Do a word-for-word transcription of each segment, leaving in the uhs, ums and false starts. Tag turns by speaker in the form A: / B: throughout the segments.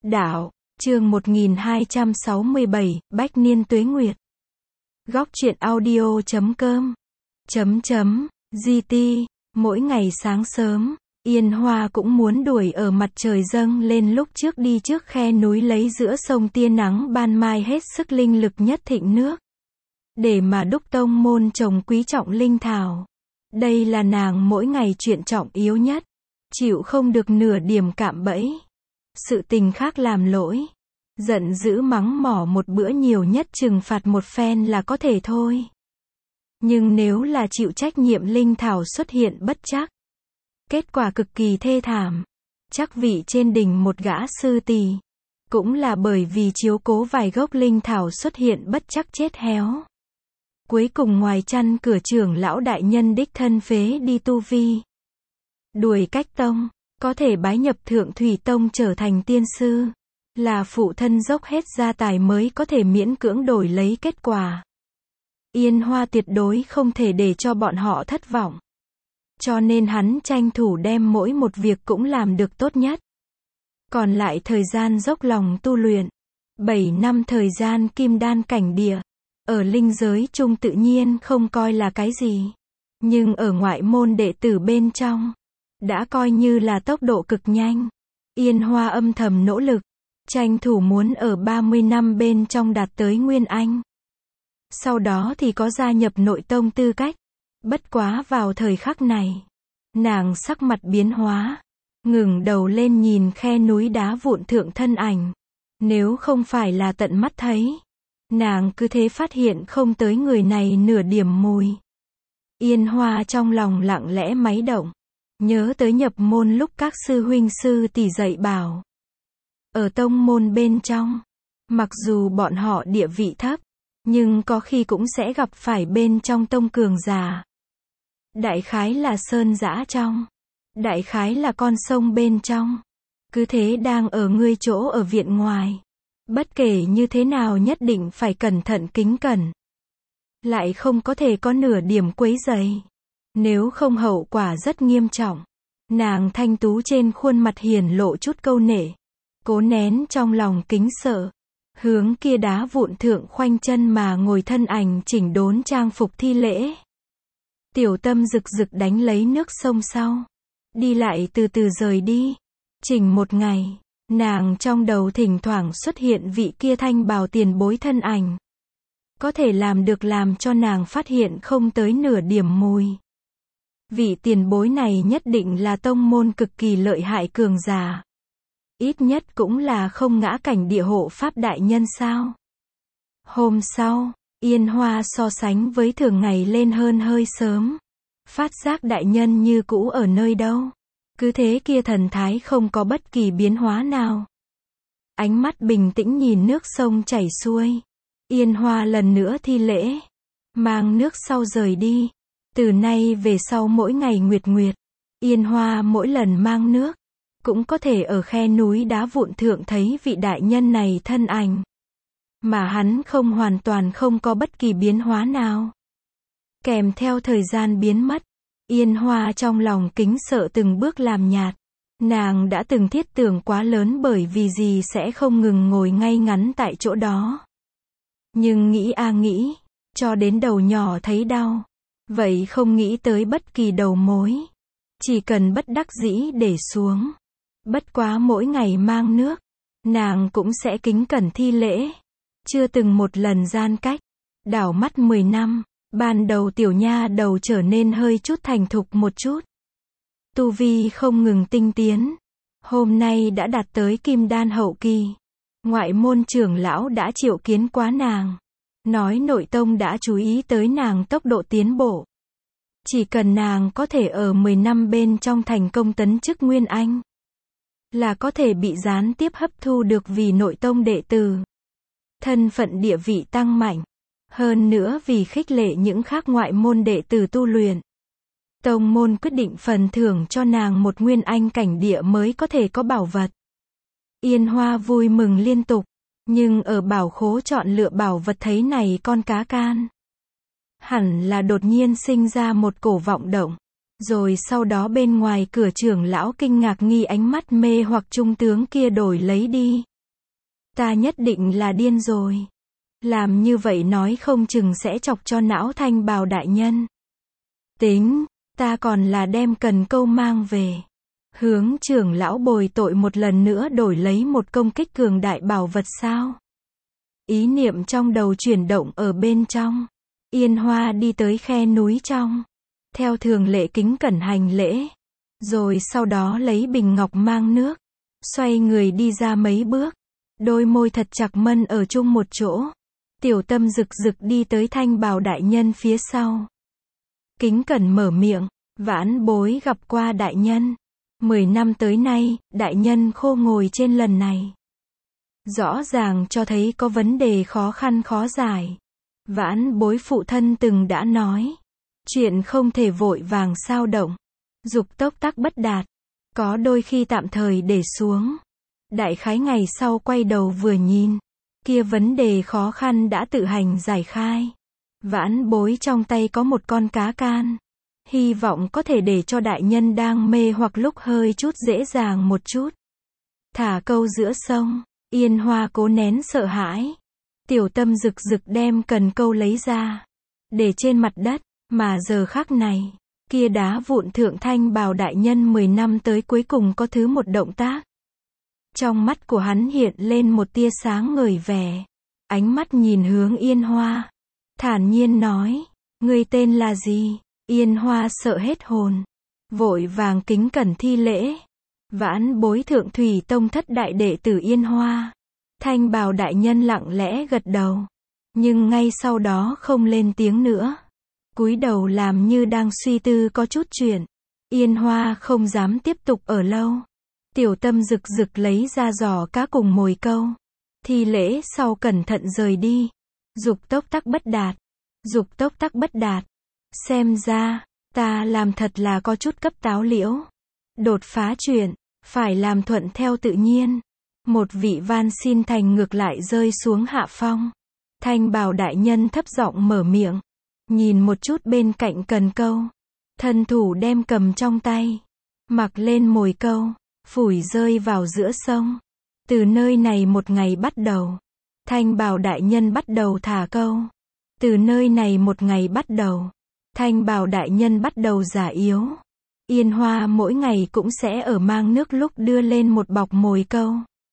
A: Đạo, chương một nghìn hai trăm sáu mươi bảy, Bách niên tuế nguyệt. Góc truyện audio chấm com. Chấm chấm, giê tê, mỗi ngày sáng sớm, Yên Hoa cũng muốn đuổi ở mặt trời dâng lên lúc trước đi trước khe núi lấy giữa sông tia nắng ban mai hết sức linh lực nhất thịnh nước. Để mà đúc tông môn trồng quý trọng linh thảo. Đây là nàng mỗi ngày chuyện trọng yếu nhất. Chịu không được nửa điểm cạm bẫy. Sự tình khác làm lỗi. Giận dữ mắng mỏ một bữa nhiều nhất trừng phạt một phen là có thể thôi. Nhưng nếu là chịu trách nhiệm linh thảo xuất hiện bất trắc. Kết quả cực kỳ thê thảm. Chắc vị trên đỉnh một gã sư tỳ. Cũng là bởi vì chiếu cố vài gốc linh thảo xuất hiện bất trắc chết héo. Cuối cùng ngoài chăn cửa trưởng lão đại nhân đích thân phế đi tu vi. Đuổi cách tông, có thể bái nhập thượng thủy tông trở thành tiên sư. Là phụ thân dốc hết gia tài mới có thể miễn cưỡng đổi lấy kết quả. Yên Hoa tuyệt đối không thể để cho bọn họ thất vọng. Cho nên hắn tranh thủ đem mỗi một việc cũng làm được tốt nhất. Còn lại thời gian dốc lòng tu luyện. bảy năm thời gian kim đan cảnh địa. Ở linh giới chung tự nhiên không coi là cái gì. Nhưng ở ngoại môn đệ tử bên trong. Đã coi như là tốc độ cực nhanh. Yên Hoa âm thầm nỗ lực. Tranh thủ muốn ở ba mươi năm bên trong đạt tới Nguyên Anh. Sau đó thì có gia nhập nội tông tư cách. Bất quá vào thời khắc này. Nàng sắc mặt biến hóa. Ngừng đầu lên nhìn khe núi đá vụn thượng thân ảnh. Nếu không phải là tận mắt thấy. Nàng cứ thế phát hiện không tới người này nửa điểm mùi. Yên Hoa trong lòng lặng lẽ máy động. Nhớ tới nhập môn lúc các sư huynh sư tỷ dạy bảo. Ở tông môn bên trong. Mặc dù bọn họ địa vị thấp. Nhưng có khi cũng sẽ gặp phải bên trong tông cường giả. Đại khái là sơn dã trong. Đại khái là con sông bên trong. Cứ thế đang ở ngươi chỗ ở viện ngoài. Bất kể như thế nào nhất định phải cẩn thận kính cẩn. Lại không có thể có nửa điểm quấy rầy. Nếu không hậu quả rất nghiêm trọng. Nàng thanh tú trên khuôn mặt hiển lộ chút câu nể. Cố nén trong lòng kính sợ. Hướng kia đá vụn thượng khoanh chân mà ngồi thân ảnh chỉnh đốn trang phục thi lễ. Tiểu tâm rực rực đánh lấy nước sông sau. Đi lại từ từ rời đi. Chỉnh một ngày. Nàng trong đầu thỉnh thoảng xuất hiện vị kia thanh bào tiền bối thân ảnh. Có thể làm được làm cho nàng phát hiện không tới nửa điểm mùi. Vị tiền bối này nhất định là tông môn cực kỳ lợi hại cường giả. Ít nhất cũng là không ngã cảnh địa hộ pháp đại nhân sao. Hôm sau, Yên Hoa so sánh với thường ngày lên hơn hơi sớm. Phát giác đại nhân như cũ ở nơi đâu. Cứ thế kia thần thái không có bất kỳ biến hóa nào. Ánh mắt bình tĩnh nhìn nước sông chảy xuôi. Yên Hoa lần nữa thi lễ. Mang nước sau rời đi. Từ nay về sau mỗi ngày nguyệt nguyệt. Yên Hoa mỗi lần mang nước. Cũng có thể ở khe núi đá vụn thượng thấy vị đại nhân này thân ảnh. Mà hắn không hoàn toàn không có bất kỳ biến hóa nào. Kèm theo thời gian biến mất. Yên Hoa trong lòng kính sợ từng bước làm nhạt. Nàng đã từng thiết tưởng quá lớn bởi vì gì sẽ không ngừng ngồi ngay ngắn tại chỗ đó. Nhưng nghĩ a nghĩ. Cho đến đầu nhỏ thấy đau. Vậy không nghĩ tới bất kỳ đầu mối. Chỉ cần bất đắc dĩ để xuống. Bất quá mỗi ngày mang nước. Nàng cũng sẽ kính cẩn thi lễ. Chưa từng một lần gian cách. Đảo mắt mười năm. Ban đầu tiểu nha đầu trở nên hơi chút thành thục một chút. Tu vi không ngừng tinh tiến. Hôm nay đã đạt tới kim đan hậu kỳ. Ngoại môn trưởng lão đã triệu kiến quá nàng. Nói nội tông đã chú ý tới nàng tốc độ tiến bộ. Chỉ cần nàng có thể ở mười năm bên trong thành công tấn chức Nguyên Anh. Là có thể bị gián tiếp hấp thu được vì nội tông đệ tử. Thân phận địa vị tăng mạnh. Hơn nữa vì khích lệ những khác ngoại môn đệ tử tu luyện. Tông môn quyết định phần thưởng cho nàng một Nguyên Anh cảnh địa mới có thể có bảo vật. Yên Hoa vui mừng liên tục. Nhưng ở bảo khố chọn lựa bảo vật thấy này con cá can. Hẳn là đột nhiên sinh ra một cổ vọng động. Rồi sau đó bên ngoài cửa trưởng lão kinh ngạc nghi ánh mắt mê hoặc trung tướng kia đổi lấy đi. Ta nhất định là điên rồi. Làm như vậy nói không chừng sẽ chọc cho não Thanh Bào đại nhân. Tính, ta còn là đem cần câu mang về. Hướng trưởng lão bồi tội một lần nữa đổi lấy một công kích cường đại bảo vật sao? Ý niệm trong đầu chuyển động ở bên trong. Yên Hoa đi tới khe núi trong. Theo thường lệ kính cẩn hành lễ. Rồi sau đó lấy bình ngọc mang nước. Xoay người đi ra mấy bước. Đôi môi thật chặt mân ở chung một chỗ. Tiểu tâm rực rực đi tới Thanh Bào đại nhân phía sau. Kính cẩn mở miệng. Vãn bối gặp qua đại nhân. Mười năm tới nay, đại nhân khô ngồi trên lần này. Rõ ràng cho thấy có vấn đề khó khăn khó giải. Vãn bối phụ thân từng đã nói. Chuyện không thể vội vàng sao động. Dục tốc tắc bất đạt. Có đôi khi tạm thời để xuống. Đại khái ngày sau quay đầu vừa nhìn. Kia vấn đề khó khăn đã tự hành giải khai. Vãn bối trong tay có một con cá can. Hy vọng có thể để cho đại nhân đang mê hoặc lúc hơi chút dễ dàng một chút. Thả câu giữa sông. Yên Hoa cố nén sợ hãi. Tiểu tâm rực rực đem cần câu lấy ra. Để trên mặt đất. Mà giờ khắc này. Kia đá vụn thượng Thanh Bào đại nhân mười năm tới cuối cùng có thứ một động tác. Trong mắt của hắn hiện lên một tia sáng ngời vẻ. Ánh mắt nhìn hướng Yên Hoa. Thản nhiên nói. Ngươi tên là gì? Yên Hoa sợ hết hồn. Vội vàng kính cẩn thi lễ. Vãn bối thượng thủy tông thất đại đệ tử Yên Hoa. Thanh Bào đại nhân lặng lẽ gật đầu. Nhưng ngay sau đó không lên tiếng nữa. Cúi đầu làm như đang suy tư có chút chuyện. Yên Hoa không dám tiếp tục ở lâu. Tiểu tâm rực rực lấy ra giỏ cá cùng mồi câu. Thi lễ sau cẩn thận rời đi. Dục tốc tắc bất đạt. Dục tốc tắc bất đạt. Xem ra, ta làm thật là có chút cấp táo liễu. Đột phá chuyện, phải làm thuận theo tự nhiên. Một vị van xin thành ngược lại rơi xuống hạ phong. Thanh Bào đại nhân thấp giọng mở miệng. Nhìn một chút bên cạnh cần câu. Thân thủ đem cầm trong tay. Mặc lên mồi câu. Phủi rơi vào giữa sông. Từ nơi này một ngày bắt đầu. Thanh Bào đại nhân bắt đầu thả câu. Từ nơi này một ngày bắt đầu. Thanh Bào đại nhân bắt đầu già yếu. Yên Hoa mỗi ngày cũng sẽ ở mang nước lúc đưa lên một bọc mồi câu.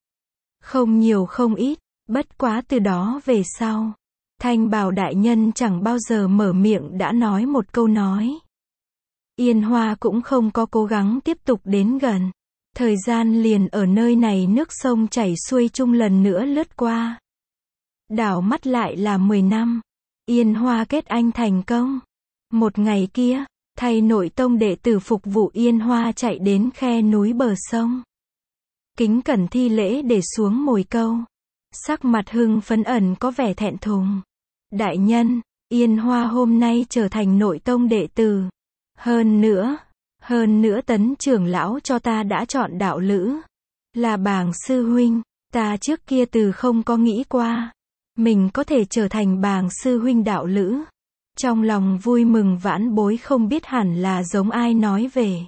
A: Không nhiều không ít, bất quá từ đó về sau. Thanh Bào đại nhân chẳng bao giờ mở miệng đã nói một câu nói. Yên Hoa cũng không có cố gắng tiếp tục đến gần. Thời gian liền ở nơi này nước sông chảy xuôi chung lần nữa lướt qua. Đảo mắt lại là mười năm. Yên Hoa kết anh thành công. Một ngày kia, thầy nội tông đệ tử phục vụ Yên Hoa chạy đến khe núi bờ sông. Kính cẩn thi lễ để xuống mồi câu. Sắc mặt hưng phấn ẩn có vẻ thẹn thùng. Đại nhân, Yên Hoa hôm nay trở thành nội tông đệ tử. Hơn nữa, hơn nữa tấn trưởng lão cho ta đã chọn đạo lữ. Là bàng sư huynh, ta trước kia từ không có nghĩ qua. Mình có thể trở thành bàng sư huynh đạo lữ. Trong lòng vui mừng vãn bối không biết hẳn là giống ai nói về.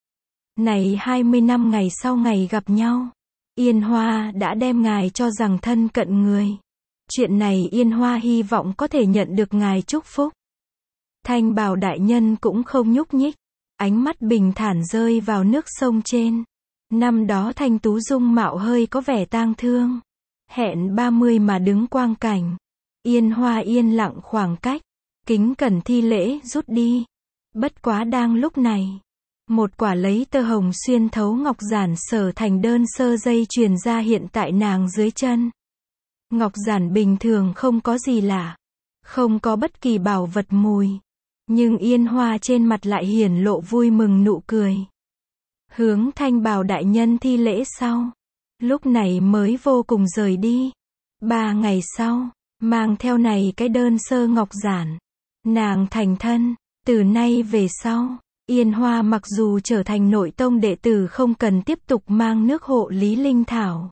A: Này hai mươi năm ngày sau ngày gặp nhau. Yên Hoa đã đem ngài cho rằng thân cận người. Chuyện này Yên Hoa hy vọng có thể nhận được ngài chúc phúc. Thanh Bào đại nhân cũng không nhúc nhích. Ánh mắt bình thản rơi vào nước sông trên. Năm đó Thanh Tú dung mạo hơi có vẻ tang thương. Hẹn ba mươi mà đứng quang cảnh. Yên Hoa yên lặng khoảng cách. Kính cẩn thi lễ rút đi. Bất quá đang lúc này. Một quả lấy tơ hồng xuyên thấu ngọc giản sở thành đơn sơ dây chuyền ra hiện tại nàng dưới chân. Ngọc giản bình thường không có gì lạ. Không có bất kỳ bảo vật mùi. Nhưng Yên Hoa trên mặt lại hiển lộ vui mừng nụ cười. Hướng Thanh Bào đại nhân thi lễ sau. Lúc này mới vô cùng rời đi. Ba ngày sau, mang theo này cái đơn sơ ngọc giản. Nàng thành thân. Từ nay về sau, Yên Hoa mặc dù trở thành nội tông đệ tử không cần tiếp tục mang nước hộ lý linh thảo.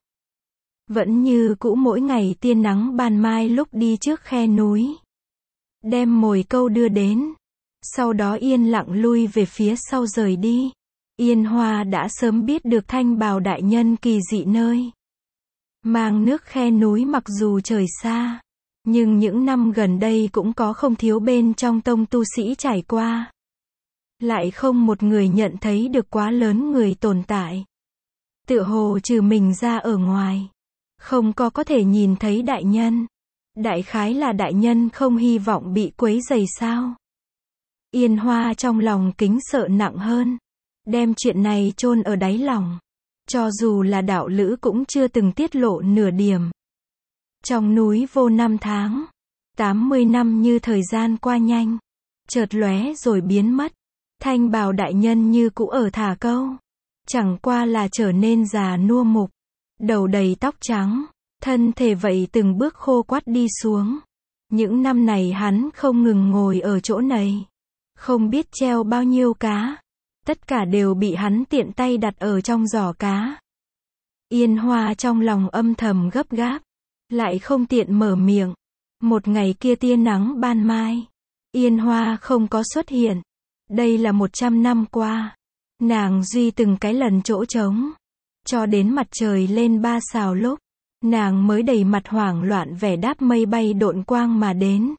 A: Vẫn như cũ mỗi ngày tia nắng ban mai lúc đi trước khe núi. Đem mồi câu đưa đến. Sau đó yên lặng lui về phía sau rời đi. Yên Hoa đã sớm biết được Thanh Bào đại nhân kỳ dị nơi. Mang nước khe núi mặc dù trời xa, nhưng những năm gần đây cũng có không thiếu bên trong tông tu sĩ trải qua. Lại không một người nhận thấy được quá lớn người tồn tại. Tựa hồ trừ mình ra ở ngoài, không có có thể nhìn thấy đại nhân. Đại khái là đại nhân không hy vọng bị quấy rầy sao. Yên Hoa trong lòng kính sợ nặng hơn, đem chuyện này chôn ở đáy lòng. Cho dù là đạo lữ cũng chưa từng tiết lộ nửa điểm. Trong núi vô năm tháng, tám mươi năm như thời gian qua nhanh, chợt lóe rồi biến mất. Thanh bào đại nhân như cũ ở thả câu, chẳng qua là trở nên già nua mục, đầu đầy tóc trắng, thân thể vậy từng bước khô quắt đi xuống. Những năm này hắn không ngừng ngồi ở chỗ này, không biết treo bao nhiêu cá, tất cả đều bị hắn tiện tay đặt ở trong giỏ cá. Yên Hoa trong lòng âm thầm gấp gáp, lại không tiện mở miệng. Một ngày kia tia nắng ban mai, Yên Hoa không có xuất hiện. Đây là một trăm năm qua, nàng duy từng cái lần chỗ trống, cho đến mặt trời lên ba sào lúc, nàng mới đầy mặt hoảng loạn vẻ đáp mây bay độn quang mà đến.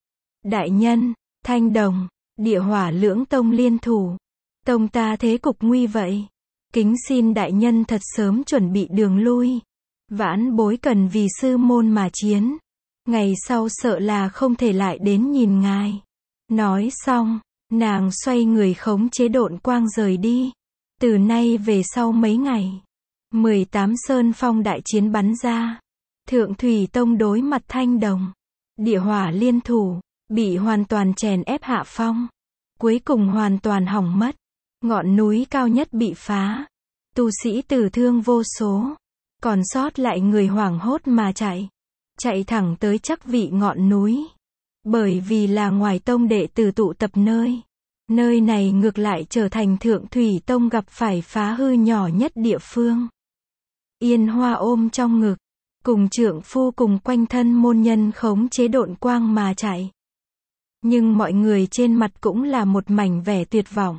A: Đại nhân, Thanh Đồng, Địa Hỏa lưỡng tông liên thủ, tông ta thế cục nguy vậy, kính xin đại nhân thật sớm chuẩn bị đường lui, vãn bối cần vì sư môn mà chiến, ngày sau sợ là không thể lại đến nhìn ngài. Nói xong, nàng xoay người khống chế độn quang rời đi. Từ nay về sau mấy ngày, mười tám sơn phong đại chiến bắn ra. Thượng Thủy Tông đối mặt Thanh Đồng, Địa Hỏa liên thủ, bị hoàn toàn chèn ép hạ phong. Cuối cùng hoàn toàn hỏng mất. Ngọn núi cao nhất bị phá. Tu sĩ tử thương vô số. Còn sót lại người hoảng hốt mà chạy. Chạy thẳng tới Trắc Vị ngọn núi. Bởi vì là ngoài tông đệ tử tụ tập nơi. Nơi này ngược lại trở thành Thượng Thủy Tông gặp phải phá hư nhỏ nhất địa phương. Yên Hoa ôm trong ngực, cùng trượng phu cùng quanh thân môn nhân khống chế độn quang mà chạy. Nhưng mọi người trên mặt cũng là một mảnh vẻ tuyệt vọng.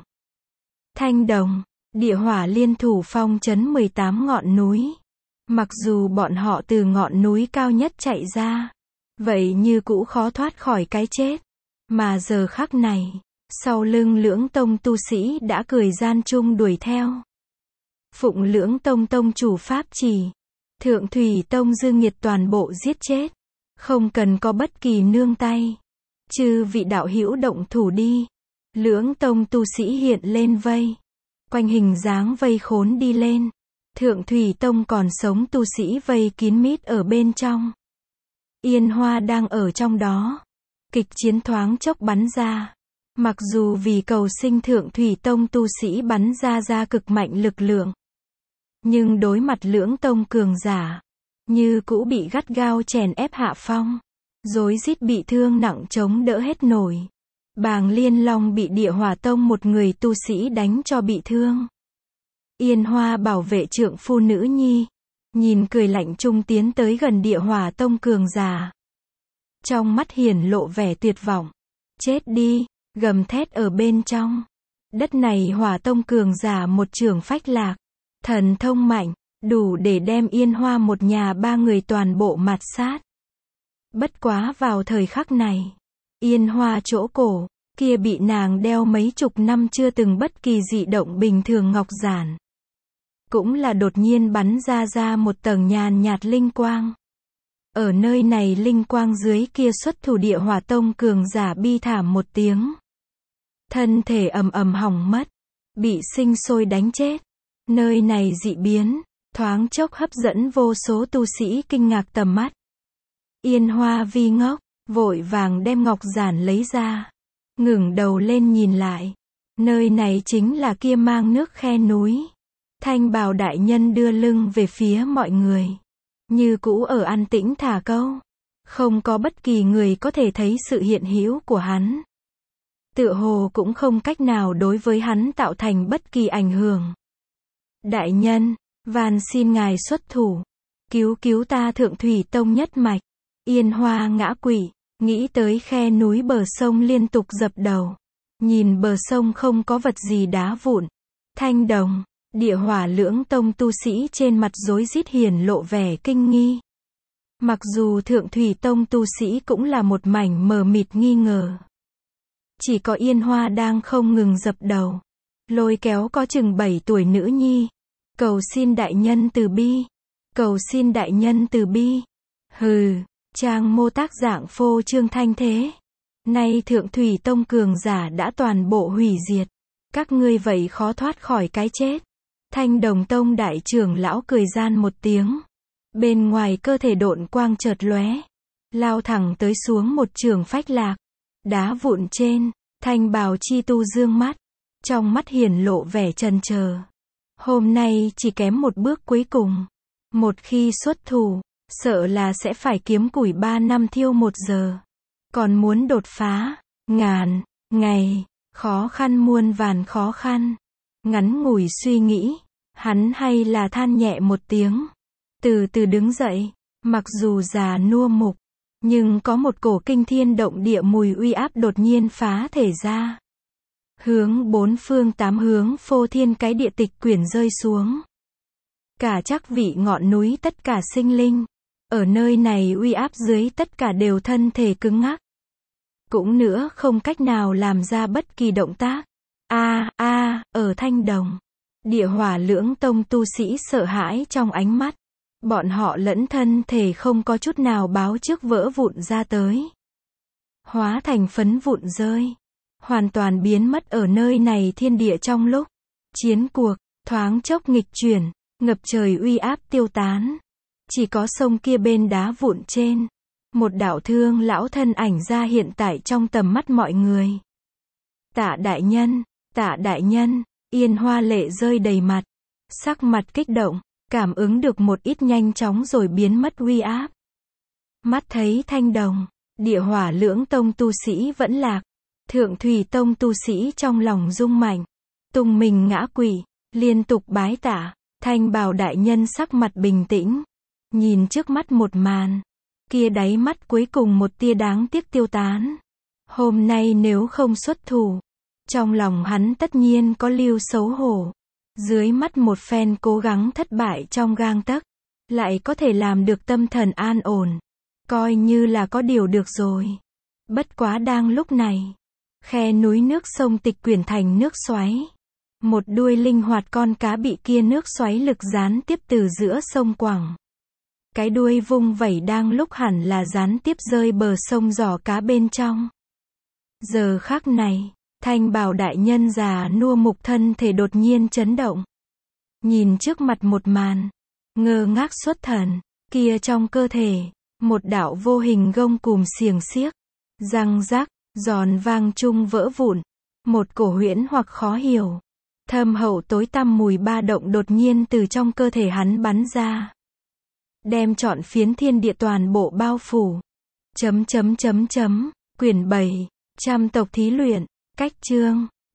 A: Thanh Đồng, Địa Hỏa liên thủ phong trấn mười tám ngọn núi. Mặc dù bọn họ từ ngọn núi cao nhất chạy ra, vậy như cũ khó thoát khỏi cái chết. Mà giờ khắc này, sau lưng Lưỡng Tông tu sĩ đã cười gian chung đuổi theo. Phụng Lưỡng Tông tông chủ pháp chỉ, Thượng Thủy Tông Dương Nghiệt toàn bộ giết chết, không cần có bất kỳ nương tay. Chư vị đạo hữu động thủ đi. Lưỡng Tông tu sĩ hiện lên vây, quanh hình dáng vây khốn đi lên. Thượng Thủy Tông còn sống tu sĩ vây kín mít ở bên trong. Yên Hoa đang ở trong đó. Kịch chiến thoáng chốc bắn ra. Mặc dù vì cầu sinh Thượng Thủy Tông tu sĩ bắn ra ra cực mạnh lực lượng, nhưng đối mặt Lưỡng Tông cường giả, như cũ bị gắt gao chèn ép hạ phong, rối rít bị thương nặng chống đỡ hết nổi. Bàng Liên Long bị Địa Hỏa Tông một người tu sĩ đánh cho bị thương. Yên Hoa bảo vệ trượng phu nữ nhi, nhìn cười lạnh trung tiến tới gần Địa Hỏa Tông cường giả. Trong mắt hiển lộ vẻ tuyệt vọng. Chết đi, gầm thét ở bên trong. Đất này Hỏa Tông cường giả một trường phách lạc. Thần thông mạnh, đủ để đem Yên Hoa một nhà ba người toàn bộ mạt sát. Bất quá vào thời khắc này, Yên Hoa chỗ cổ, kia bị nàng đeo mấy chục năm chưa từng bất kỳ dị động bình thường ngọc giản. Cũng là đột nhiên bắn ra ra một tầng nhàn nhạt linh quang. Ở nơi này linh quang dưới kia xuất thủ Địa Hỏa Tông cường giả bi thảm một tiếng. Thân thể ầm ầm hỏng mất, bị sinh sôi đánh chết. Nơi này dị biến, thoáng chốc hấp dẫn vô số tu sĩ kinh ngạc tầm mắt. Yên Hoa vi ngốc, vội vàng đem ngọc giản lấy ra, ngẩng đầu lên nhìn lại. Nơi này chính là kia mang nước khe núi. Thanh bào đại nhân đưa lưng về phía mọi người, như cũ ở an tĩnh thả câu. Không có bất kỳ người có thể thấy sự hiện hữu của hắn. Tựa hồ cũng không cách nào đối với hắn tạo thành bất kỳ ảnh hưởng. Đại nhân, van xin ngài xuất thủ, cứu cứu ta Thượng Thủy Tông nhất mạch. Yên Hoa ngã quỵ, nghĩ tới khe núi bờ sông liên tục dập đầu. Nhìn bờ sông không có vật gì đá vụn. Thanh Đồng, Địa Hỏa Lưỡng Tông tu sĩ trên mặt rối rít hiển lộ vẻ kinh nghi. Mặc dù Thượng Thủy Tông tu sĩ cũng là một mảnh mờ mịt nghi ngờ. Chỉ có Yên Hoa đang không ngừng dập đầu, lôi kéo có chừng bảy tuổi nữ nhi. Cầu xin đại nhân từ bi. Cầu xin đại nhân từ bi. Hừ, trang mô tác dạng phô trương thanh thế. Nay Thượng Thủy Tông cường giả đã toàn bộ hủy diệt. Các ngươi vậy khó thoát khỏi cái chết. Thanh Đồng Tông đại trưởng lão cười gian một tiếng. Bên ngoài cơ thể độn quang chợt lóe, lao thẳng tới xuống một trường phách lạc. Đá vụn trên, Thanh Bào Chi Tu dương mắt, trong mắt hiển lộ vẻ chần chờ. Hôm nay chỉ kém một bước cuối cùng. Một khi xuất thủ, sợ là sẽ phải kiếm củi ba năm thiêu một giờ. Còn muốn đột phá, ngàn ngày, khó khăn muôn vàn khó khăn. Ngắn ngủi suy nghĩ, hắn hay là than nhẹ một tiếng. Từ từ đứng dậy, mặc dù già nua mục, nhưng có một cổ kinh thiên động địa mùi uy áp đột nhiên phá thể ra. Hướng bốn phương tám hướng phô thiên cái địa tịch quyển rơi xuống. Cả chắc vị ngọn núi tất cả sinh linh. Ở nơi này uy áp dưới tất cả đều thân thể cứng ngắc. Cũng nữa không cách nào làm ra bất kỳ động tác. A a ở Thanh Đồng. Địa Hỏa Lưỡng Tông tu sĩ sợ hãi trong ánh mắt. Bọn họ lẫn thân thể không có chút nào báo trước vỡ vụn ra tới. Hóa thành phấn vụn rơi. Hoàn toàn biến mất ở nơi này thiên địa trong lúc. Chiến cuộc, thoáng chốc nghịch chuyển, ngập trời uy áp tiêu tán. Chỉ có sông kia bên đá vụn trên. Một đạo thương lão thân ảnh ra hiện tại trong tầm mắt mọi người. Tạ đại nhân, Tạ đại nhân, Yên Hoa lệ rơi đầy mặt. Sắc mặt kích động, cảm ứng được một ít nhanh chóng rồi biến mất uy áp. Mắt thấy Thanh Đồng, Địa Hỏa Lưỡng Tông tu sĩ vẫn lạc. Thượng Thủy Tông tu sĩ trong lòng rung mạnh. Tung mình ngã quỵ, liên tục bái tạ. Thanh Bào đại nhân sắc mặt bình tĩnh. Nhìn trước mắt một màn. Kia đáy mắt cuối cùng một tia đáng tiếc tiêu tán. Hôm nay nếu không xuất thủ, trong lòng hắn tất nhiên có lưu xấu hổ. Dưới mắt một phen cố gắng thất bại trong gang tấc, lại có thể làm được tâm thần an ổn. Coi như là có điều được rồi. Bất quá đang lúc này, khe núi nước sông tịch quyển thành nước xoáy. Một đuôi linh hoạt con cá bị kia nước xoáy lực gián tiếp từ giữa sông quẳng. Cái đuôi vung vẩy đang lúc hẳn là gián tiếp rơi bờ sông giỏ cá bên trong. Giờ khắc này, Thanh Bào đại nhân già nua mục thân thể đột nhiên chấn động. Nhìn trước mặt một màn, ngơ ngác xuất thần, kia trong cơ thể, một đạo vô hình gông cùm xiềng xiếc, răng rắc, giòn vang chung vỡ vụn, một cổ huyễn hoặc khó hiểu, thâm hậu tối tăm mùi ba động đột nhiên từ trong cơ thể hắn bắn ra. Đem trọn phiến thiên địa toàn bộ bao phủ. Chấm chấm chấm chấm, quyển bảy, trăm tộc thí luyện, cách chương.